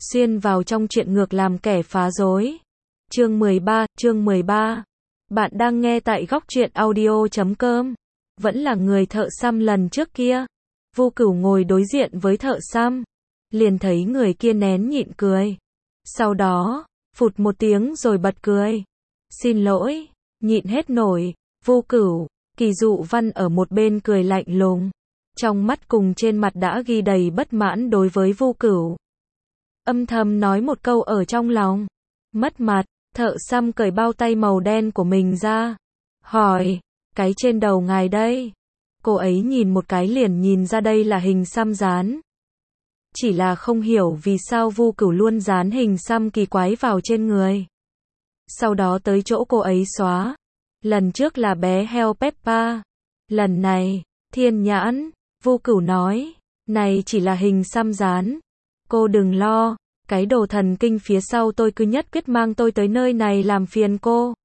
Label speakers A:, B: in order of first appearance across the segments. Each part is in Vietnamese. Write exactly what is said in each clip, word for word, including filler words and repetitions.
A: xuyên vào trong chuyện ngược làm kẻ phá rối. Chương mười ba, chương mười ba. Bạn đang nghe tại góc truyện audio chấm com. Vẫn là người thợ xăm lần trước kia. Vô Cửu ngồi đối diện với thợ xăm, liền thấy người kia nén nhịn cười. Sau đó, phụt một tiếng rồi bật cười. Xin lỗi, nhịn hết nổi, Vô Cửu. Kỳ Dụ Văn ở một bên cười lạnh lùng, trong mắt cùng trên mặt đã ghi đầy bất mãn đối với Vô Cửu. Âm thầm nói một câu ở trong lòng. Mất mặt, thợ xăm cởi bao tay màu đen của mình ra. Hỏi, cái trên đầu ngài đây. Cô ấy nhìn một cái liền nhìn ra đây là hình xăm dán. Chỉ là không hiểu vì sao Vô Cửu luôn dán hình xăm kỳ quái vào trên người. Sau đó tới chỗ cô ấy xóa. Lần trước là bé heo Peppa. Lần này, thiên nhãn. Vô Cửu nói, này chỉ là hình xăm dán. Cô đừng lo, cái đồ thần kinh phía sau tôi cứ nhất quyết mang tôi tới nơi này làm phiền cô.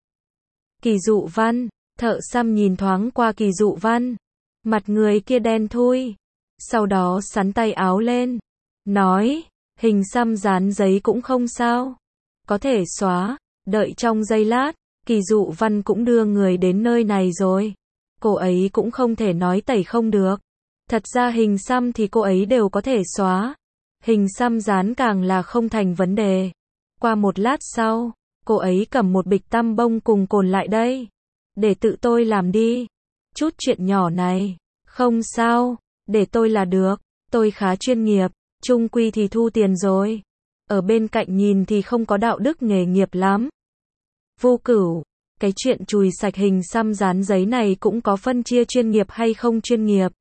A: Kỳ Dụ Văn, thợ xăm nhìn thoáng qua Kỳ Dụ Văn. Mặt người kia đen thui. Sau đó sắn tay áo lên. Nói, hình xăm dán giấy cũng không sao. Có thể xóa, đợi trong giây lát. Kỳ Dụ Văn cũng đưa người đến nơi này rồi. Cô ấy cũng không thể nói tẩy không được. Thật ra hình xăm thì cô ấy đều có thể xóa. Hình xăm dán càng là không thành vấn đề. Qua một lát sau, cô ấy cầm một bịch tăm bông cùng cồn lại đây. Để tự tôi làm đi. Chút chuyện nhỏ này, không sao, để tôi là được. Tôi khá chuyên nghiệp, chung quy thì thu tiền rồi. Ở bên cạnh nhìn thì không có đạo đức nghề nghiệp lắm. Vô Cửu, cái chuyện chùi sạch hình xăm dán giấy này cũng có phân chia chuyên nghiệp hay không chuyên nghiệp.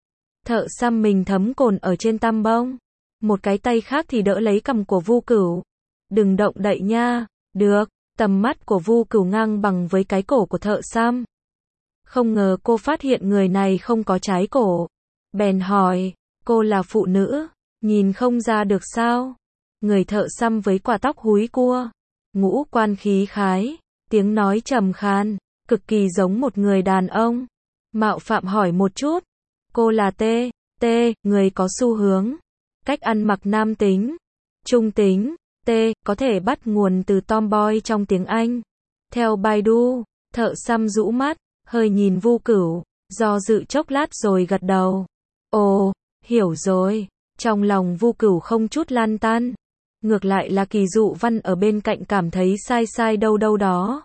A: Thợ xăm mình thấm cồn ở trên tăm bông. Một cái tay khác thì đỡ lấy cằm của Vô Cửu. Đừng động đậy nha. Được, tầm mắt của Vô Cửu ngang bằng với cái cổ của thợ xăm. Không ngờ cô phát hiện người này không có trái cổ. Bèn hỏi, cô là phụ nữ, nhìn không ra được sao? Người thợ xăm với quả tóc húi cua, ngũ quan khí khái, tiếng nói trầm khan, cực kỳ giống một người đàn ông. Mạo phạm hỏi một chút, cô là T, T, người có xu hướng, cách ăn mặc nam tính, trung tính, T, có thể bắt nguồn từ tomboy trong tiếng Anh. Theo Baidu, thợ xăm rũ mắt, hơi nhìn Vô Cửu, do dự chốc lát rồi gật đầu. Ồ, hiểu rồi. Trong lòng Vô Cửu không chút lan tan. Ngược lại là Kỳ Dụ Văn ở bên cạnh cảm thấy sai sai đâu đâu đó.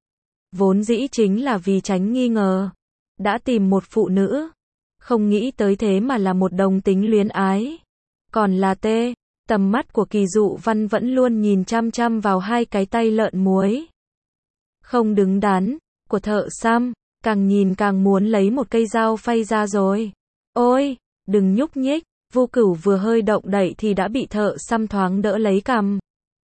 A: Vốn dĩ chính là vì tránh nghi ngờ. Đã tìm một phụ nữ. Không nghĩ tới thế mà là một đồng tính luyến ái. Còn là T, tầm mắt của Kỳ Dụ Văn vẫn luôn nhìn chăm chăm vào hai cái tay lợn muối. Không đứng đắn, của thợ xăm, càng nhìn càng muốn lấy một cây dao phay ra rồi. Ôi, đừng nhúc nhích. Vô Cửu vừa hơi động đậy thì đã bị thợ xăm thoáng đỡ lấy cằm.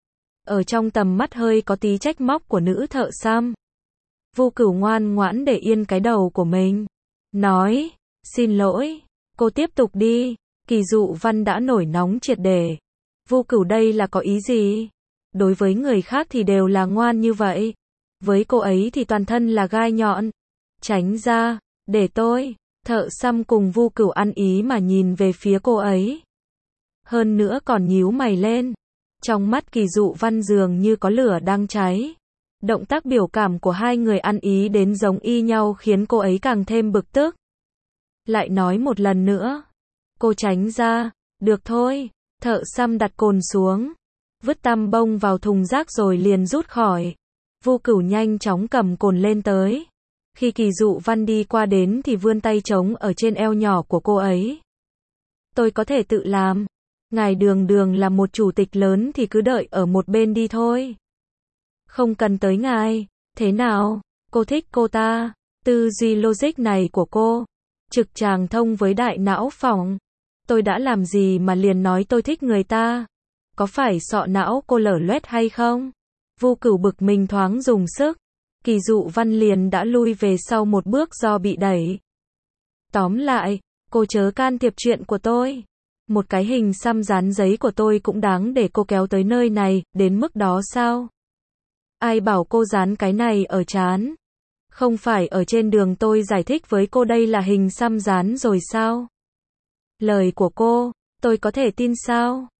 A: Ở trong tầm mắt hơi có tí trách móc của nữ thợ xăm. Vô Cửu ngoan ngoãn để yên cái đầu của mình. Nói, xin lỗi, cô tiếp tục đi. Kỳ Dụ Văn đã nổi nóng triệt để. Vô Cửu đây là có ý gì? Đối với người khác thì đều là ngoan như vậy. Với cô ấy thì toàn thân là gai nhọn. Tránh ra, để tôi. Thợ xăm cùng Vô Cửu ăn ý mà nhìn về phía cô ấy. Hơn nữa còn nhíu mày lên. Trong mắt Kỳ Dụ Văn dường như có lửa đang cháy. Động tác biểu cảm của hai người ăn ý đến giống y nhau khiến cô ấy càng thêm bực tức. Lại nói một lần nữa. Cô tránh ra. Được thôi. Thợ xăm đặt cồn xuống. Vứt tăm bông vào thùng rác rồi liền rút khỏi. Vô Cửu nhanh chóng cầm cồn lên tới. Khi Kỳ Dụ Văn đi qua đến thì vươn tay trống ở trên eo nhỏ của cô ấy. Tôi có thể tự làm. Ngài đường đường là một chủ tịch lớn thì cứ đợi ở một bên đi thôi. Không cần tới ngài. Thế nào? Cô thích cô ta. Tư duy logic này của cô. Trực tràng thông với đại não phỏng. Tôi đã làm gì mà liền nói tôi thích người ta? Có phải sọ não cô lở loét hay không? Vô Cửu bực mình thoáng dùng sức. Kỳ Dụ Văn liền đã lui về sau một bước do bị đẩy. Tóm lại, cô chớ can thiệp chuyện của tôi. Một cái hình xăm dán giấy của tôi cũng đáng để cô kéo tới nơi này, đến mức đó sao? Ai bảo cô dán cái này ở trán? Không phải ở trên đường tôi giải thích với cô đây là hình xăm dán rồi sao? Lời của cô, tôi có thể tin sao?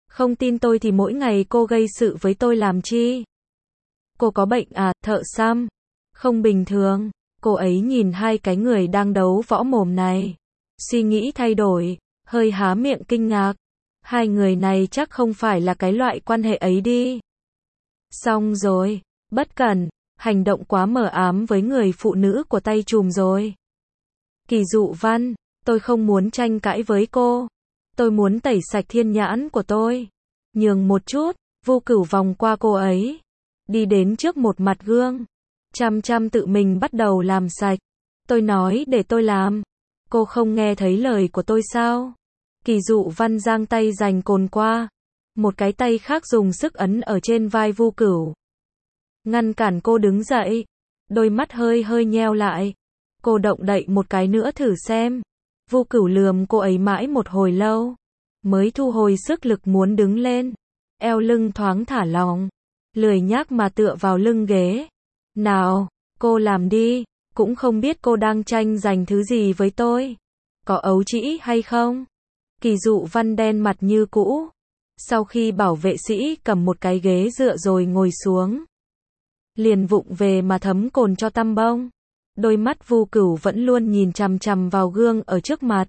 A: Không tin tôi thì mỗi ngày cô gây sự với tôi làm chi? Cô có bệnh à, thợ xăm? Không bình thường. Cô ấy nhìn hai cái người đang đấu võ mồm này. Suy nghĩ thay đổi, hơi há miệng kinh ngạc. Hai người này chắc không phải là cái loại quan hệ ấy đi. Xong rồi, bất cẩn, hành động quá mờ ám với người phụ nữ của tay trùm rồi. Kỳ Dụ Văn, tôi không muốn tranh cãi với cô. Tôi muốn tẩy sạch thiên nhãn của tôi. Nhường một chút, Vu Cửu vòng qua cô ấy. Đi đến trước một mặt gương. Chăm chăm tự mình bắt đầu làm sạch. Tôi nói để tôi làm. Cô không nghe thấy lời của tôi sao? Kỳ Dụ Văn giang tay giành cồn qua. Một cái tay khác dùng sức ấn ở trên vai Vu Cửu. Ngăn cản cô đứng dậy. Đôi mắt hơi hơi nheo lại. Cô động đậy một cái nữa thử xem. Vu Cửu lườm cô ấy mãi một hồi lâu. Mới thu hồi sức lực muốn đứng lên. Eo lưng thoáng thả lỏng. Lười nhác mà tựa vào lưng ghế. Nào, cô làm đi. Cũng không biết cô đang tranh giành thứ gì với tôi. Có ấu trĩ hay không? Kỳ Dụ Văn đen mặt như cũ. Sau khi bảo vệ sĩ cầm một cái ghế dựa rồi ngồi xuống. Liền vụng về mà thấm cồn cho tăm bông. Đôi mắt Vu Cửu vẫn luôn nhìn chằm chằm vào gương ở trước mặt.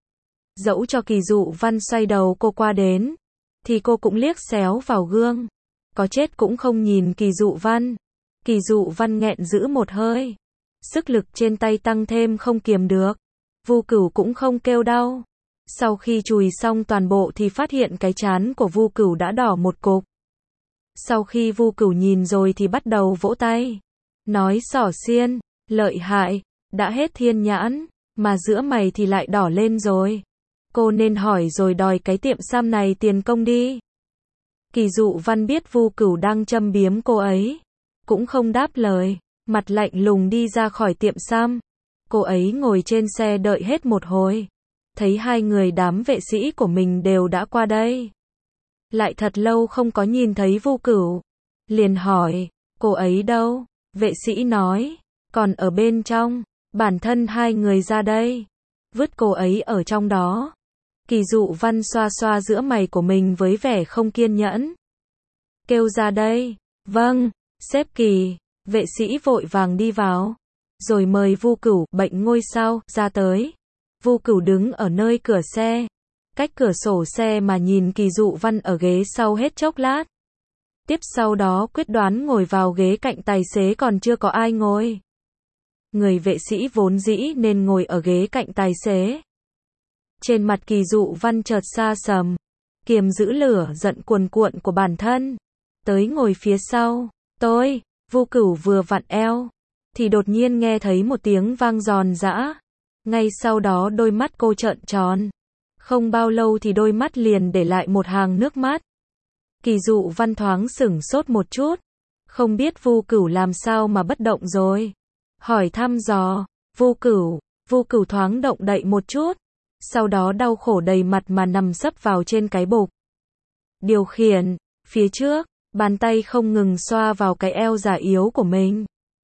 A: Dẫu cho Kỳ Dụ Văn xoay đầu cô qua đến, thì cô cũng liếc xéo vào gương. Có chết cũng không nhìn Kỳ Dụ Văn. Kỳ Dụ Văn nghẹn giữ một hơi. Sức lực trên tay tăng thêm không kiềm được. Vu Cửu cũng không kêu đau. Sau khi chùi xong toàn bộ thì phát hiện cái trán của Vu Cửu đã đỏ một cục. Sau khi Vu Cửu nhìn rồi thì bắt đầu vỗ tay. Nói xỏ xiên, lợi hại, đã hết thiên nhãn, mà giữa mày thì lại đỏ lên rồi. Cô nên hỏi rồi đòi cái tiệm xăm này tiền công đi. Kỳ Dụ Văn biết Vu Cửu đang châm biếm cô ấy. Cũng không đáp lời, mặt lạnh lùng đi ra khỏi tiệm xăm. Cô ấy ngồi trên xe đợi hết một hồi. Thấy hai người đám vệ sĩ của mình đều đã qua đây. Lại thật lâu không có nhìn thấy Vu Cửu. Liền hỏi, cô ấy đâu? Vệ sĩ nói, còn ở bên trong, bản thân hai người ra đây. Vứt cô ấy ở trong đó. Kỳ Dụ Văn xoa xoa giữa mày của mình với vẻ không kiên nhẫn. Kêu ra đây. Vâng, sếp Kỳ. Vệ sĩ vội vàng đi vào. Rồi mời Vu Cửu, bệnh ngôi sao, ra tới. Vu Cửu đứng ở nơi cửa xe. Cách cửa sổ xe mà nhìn Kỳ Dụ Văn ở ghế sau hết chốc lát. Tiếp sau đó quyết đoán ngồi vào ghế cạnh tài xế còn chưa có ai ngồi. Người vệ sĩ vốn dĩ nên ngồi ở ghế cạnh tài xế. Trên mặt Kỳ Dụ Văn chợt xa sầm. Kiềm giữ lửa giận cuồn cuộn của bản thân. Tới ngồi phía sau. Tôi, Vu Cửu vừa vặn eo. Thì đột nhiên nghe thấy một tiếng vang giòn giã. Ngay sau đó đôi mắt cô trợn tròn. Không bao lâu thì đôi mắt liền để lại một hàng nước mắt. Kỳ Dụ Văn thoáng sửng sốt một chút. Không biết Vu Cửu làm sao mà bất động rồi. Hỏi thăm dò, Vu Cửu, Vu Cửu thoáng động đậy một chút. Sau đó đau khổ đầy mặt mà nằm sấp vào trên cái bục. Điều khiển, phía trước, bàn tay không ngừng xoa vào cái eo già yếu của mình.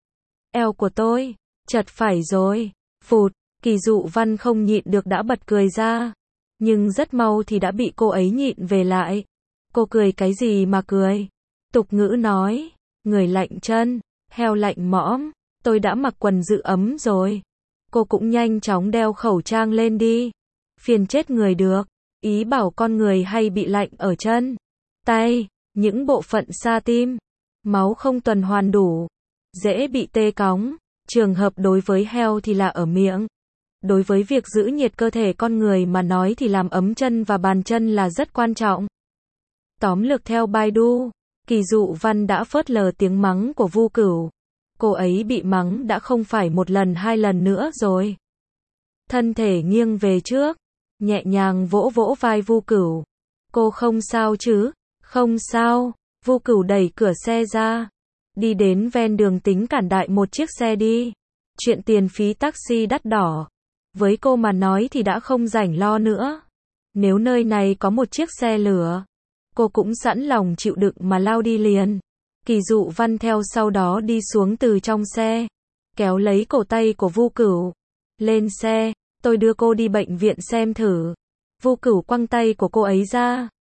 A: Eo của tôi, chật phải rồi, phụt, Kỳ Dụ Văn không nhịn được đã bật cười ra. Nhưng rất mau thì đã bị cô ấy nhịn về lại. Cô cười cái gì mà cười? Tục ngữ nói, người lạnh chân, heo lạnh mõm, tôi đã mặc quần giữ ấm rồi. Cô cũng nhanh chóng đeo khẩu trang lên đi. Phiền chết người được, ý bảo con người hay bị lạnh ở chân, tay, những bộ phận xa tim, máu không tuần hoàn đủ, dễ bị tê cóng. Trường hợp đối với heo thì là ở miệng. Đối với việc giữ nhiệt cơ thể con người mà nói thì làm ấm chân và bàn chân là rất quan trọng. Tóm lược theo Baidu, Kỳ Dụ Văn đã phớt lờ tiếng mắng của Vu Cửu. Cô ấy bị mắng đã không phải một lần hai lần nữa rồi. Thân thể nghiêng về trước, nhẹ nhàng vỗ vỗ vai Vu Cửu. Cô không sao chứ? Không sao. Vu Cửu đẩy cửa xe ra. Đi đến ven đường tính cản đại một chiếc xe đi. Chuyện tiền phí taxi đắt đỏ. Với cô mà nói thì đã không rảnh lo nữa. Nếu nơi này có một chiếc xe lửa, cô cũng sẵn lòng chịu đựng mà lao đi liền. Kỳ Dụ Văn theo sau đó đi xuống từ trong xe. Kéo lấy cổ tay của Vu Cửu. Lên xe, tôi đưa cô đi bệnh viện xem thử. Vu Cửu quăng tay của cô ấy ra.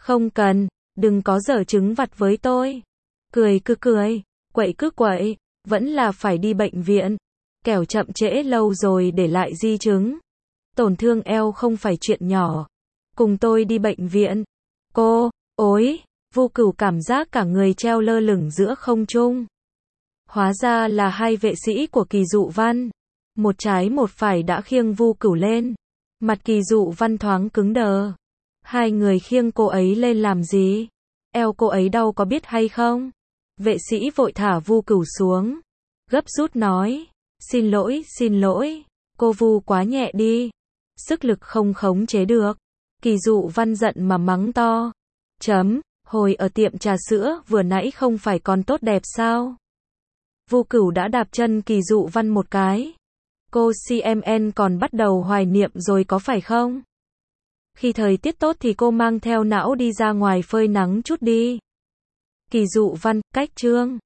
A: Không cần, đừng có giở trứng vặt với tôi. Cười cứ cười, quậy cứ quậy, vẫn là phải đi bệnh viện. Kẻo chậm trễ lâu rồi để lại di chứng. Tổn thương eo không phải chuyện nhỏ. Cùng tôi đi bệnh viện. Cô, ối, Vu Cửu cảm giác cả người treo lơ lửng giữa không trung. Hóa ra là hai vệ sĩ của Kỳ Dụ Văn. Một trái một phải đã khiêng Vu Cửu lên. Mặt Kỳ Dụ Văn thoáng cứng đờ. Hai người khiêng cô ấy lên làm gì? Eo cô ấy đau có biết hay không? Vệ sĩ vội thả Vu Cửu xuống. Gấp rút nói. Xin lỗi, xin lỗi. Cô Vu quá nhẹ đi. Sức lực không khống chế được. Kỳ Dụ Văn giận mà mắng to. Chấm, hồi ở tiệm trà sữa vừa nãy không phải còn tốt đẹp sao? Vu Cửu đã đạp chân Kỳ Dụ Văn một cái. Cô xê em en còn bắt đầu hoài niệm rồi có phải không? Khi thời tiết tốt thì cô mang theo não đi ra ngoài phơi nắng chút đi. Kỳ Dụ Văn, cách chương.